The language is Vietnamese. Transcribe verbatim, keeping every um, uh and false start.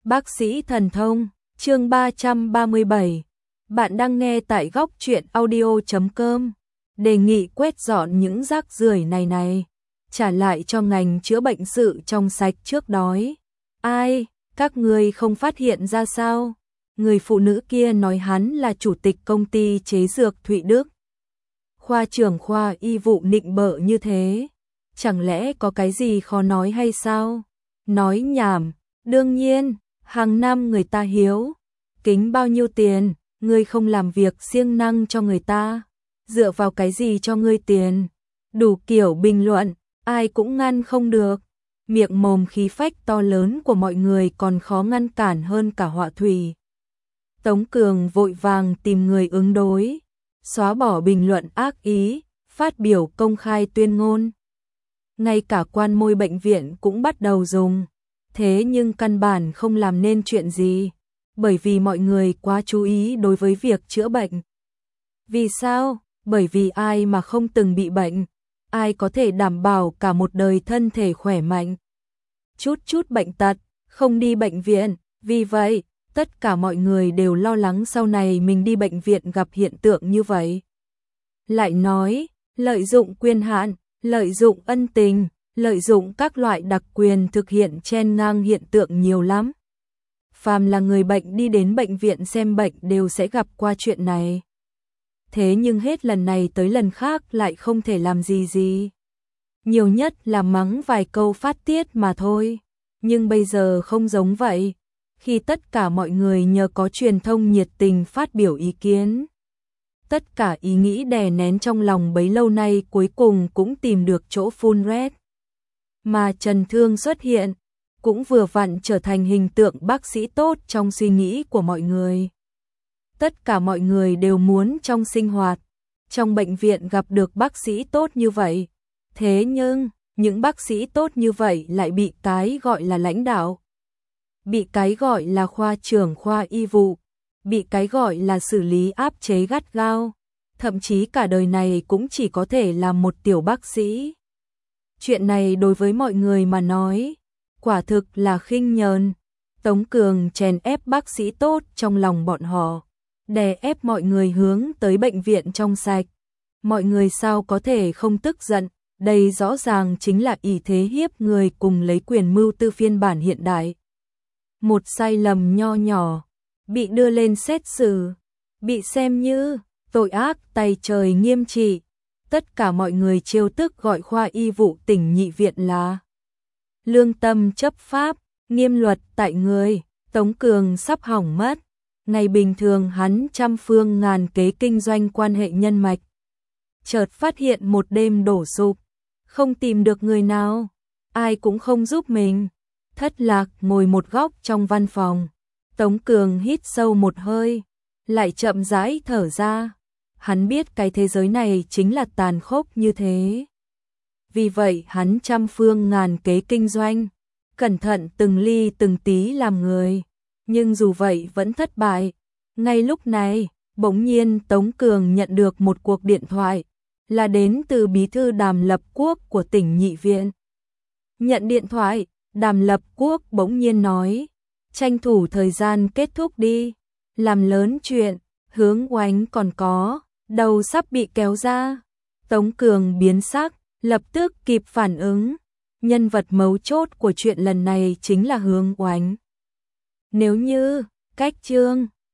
Bác sĩ thần thông, chương ba trăm ba mươi bảy. Bạn đang nghe tại góc truyện audio chấm com. Đề nghị quét dọn những rác rưởi này này, trả lại cho ngành chữa bệnh sự trong sạch trước đói. Ai, các người không phát hiện ra sao? Người phụ nữ kia nói hắn là chủ tịch công ty chế dược Thụy Đức. Khoa trưởng khoa y vụ nịnh bợ như thế, chẳng lẽ có cái gì khó nói hay sao? Nói nhảm, đương nhiên, hàng năm người ta hiếu kính bao nhiêu tiền, ngươi không làm việc siêng năng cho người ta, dựa vào cái gì cho ngươi tiền? Đủ kiểu bình luận, ai cũng ngăn không được. Miệng mồm khí phách to lớn của mọi người còn khó ngăn cản hơn cả họa thủy. Tống Cường vội vàng tìm người ứng đối, xóa bỏ bình luận ác ý, phát biểu công khai tuyên ngôn. Ngay cả quan môi bệnh viện cũng bắt đầu dùng, thế nhưng căn bản không làm nên chuyện gì, bởi vì mọi người quá chú ý đối với việc chữa bệnh. Vì sao? Bởi vì ai mà không từng bị bệnh, ai có thể đảm bảo cả một đời thân thể khỏe mạnh. Chút chút bệnh tật, không đi bệnh viện, vì vậy, tất cả mọi người đều lo lắng sau này mình đi bệnh viện gặp hiện tượng như vậy. Lại nói, lợi dụng quyền hạn, lợi dụng ân tình, lợi dụng các loại đặc quyền thực hiện chen ngang hiện tượng nhiều lắm. Phàm là người bệnh đi đến bệnh viện xem bệnh đều sẽ gặp qua chuyện này. Thế nhưng hết lần này tới lần khác lại không thể làm gì gì. Nhiều nhất là mắng vài câu phát tiết mà thôi. Nhưng bây giờ không giống vậy. Khi tất cả mọi người nhờ có truyền thông nhiệt tình phát biểu ý kiến, tất cả ý nghĩ đè nén trong lòng bấy lâu nay cuối cùng cũng tìm được chỗ phun rét. Mà Trần Thương xuất hiện, cũng vừa vặn trở thành hình tượng bác sĩ tốt trong suy nghĩ của mọi người. Tất cả mọi người đều muốn trong sinh hoạt, trong bệnh viện gặp được bác sĩ tốt như vậy. Thế nhưng, những bác sĩ tốt như vậy lại bị cái gọi là lãnh đạo, bị cái gọi là khoa trưởng khoa y vụ, bị cái gọi là xử lý áp chế gắt gao, thậm chí cả đời này cũng chỉ có thể là một tiểu bác sĩ. Chuyện này đối với mọi người mà nói, quả thực là khinh nhờn. Tống Cường chèn ép bác sĩ tốt trong lòng bọn họ, đè ép mọi người hướng tới bệnh viện trong sạch. Mọi người sao có thể không tức giận, đây rõ ràng chính là ỷ thế hiếp người cùng lấy quyền mưu tư phiên bản hiện đại. Một sai lầm nho nhỏ, bị đưa lên xét xử, bị xem như tội ác tày trời nghiêm trị. Tất cả mọi người trêu tức gọi khoa y vụ tỉnh nhị viện là lương tâm chấp pháp, nghiêm luật tại người. Tống Cường sắp hỏng mất. Ngày bình thường hắn trăm phương ngàn kế kinh doanh quan hệ nhân mạch, chợt phát hiện một đêm đổ sụp, không tìm được người nào, ai cũng không giúp mình. Thất lạc ngồi một góc trong văn phòng, Tống Cường hít sâu một hơi, lại chậm rãi thở ra. Hắn biết cái thế giới này chính là tàn khốc như thế. Vì vậy hắn trăm phương ngàn kế kinh doanh, cẩn thận từng ly từng tí làm người. Nhưng dù vậy vẫn thất bại. Ngay lúc này, bỗng nhiên Tống Cường nhận được một cuộc điện thoại, là đến từ bí thư Đàm Lập Quốc của tỉnh nhị viện. Nhận điện thoại, Đàm Lập Quốc bỗng nhiên nói, tranh thủ thời gian kết thúc đi, làm lớn chuyện, Hướng Oánh còn có, đầu sắp bị kéo ra. Tống Cường biến sắc, lập tức kịp phản ứng, nhân vật mấu chốt của chuyện lần này chính là Hướng Oánh. Nếu như, cách Trương